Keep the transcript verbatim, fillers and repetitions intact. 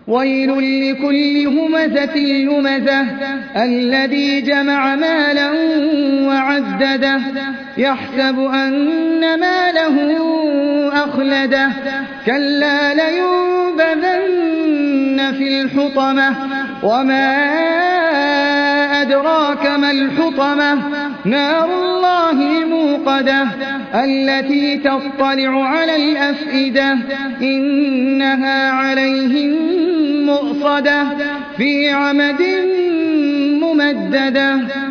ويل لكل همزة لمزة الذي جمع مالا وعدده يحسب أن ماله أخلده كلا لينبذن في الحطمة وما أدراك ما الحطمة نار الله الموقدة التي تطلع على الأفئدة إنها عليهم مؤصدة في عمد ممددة.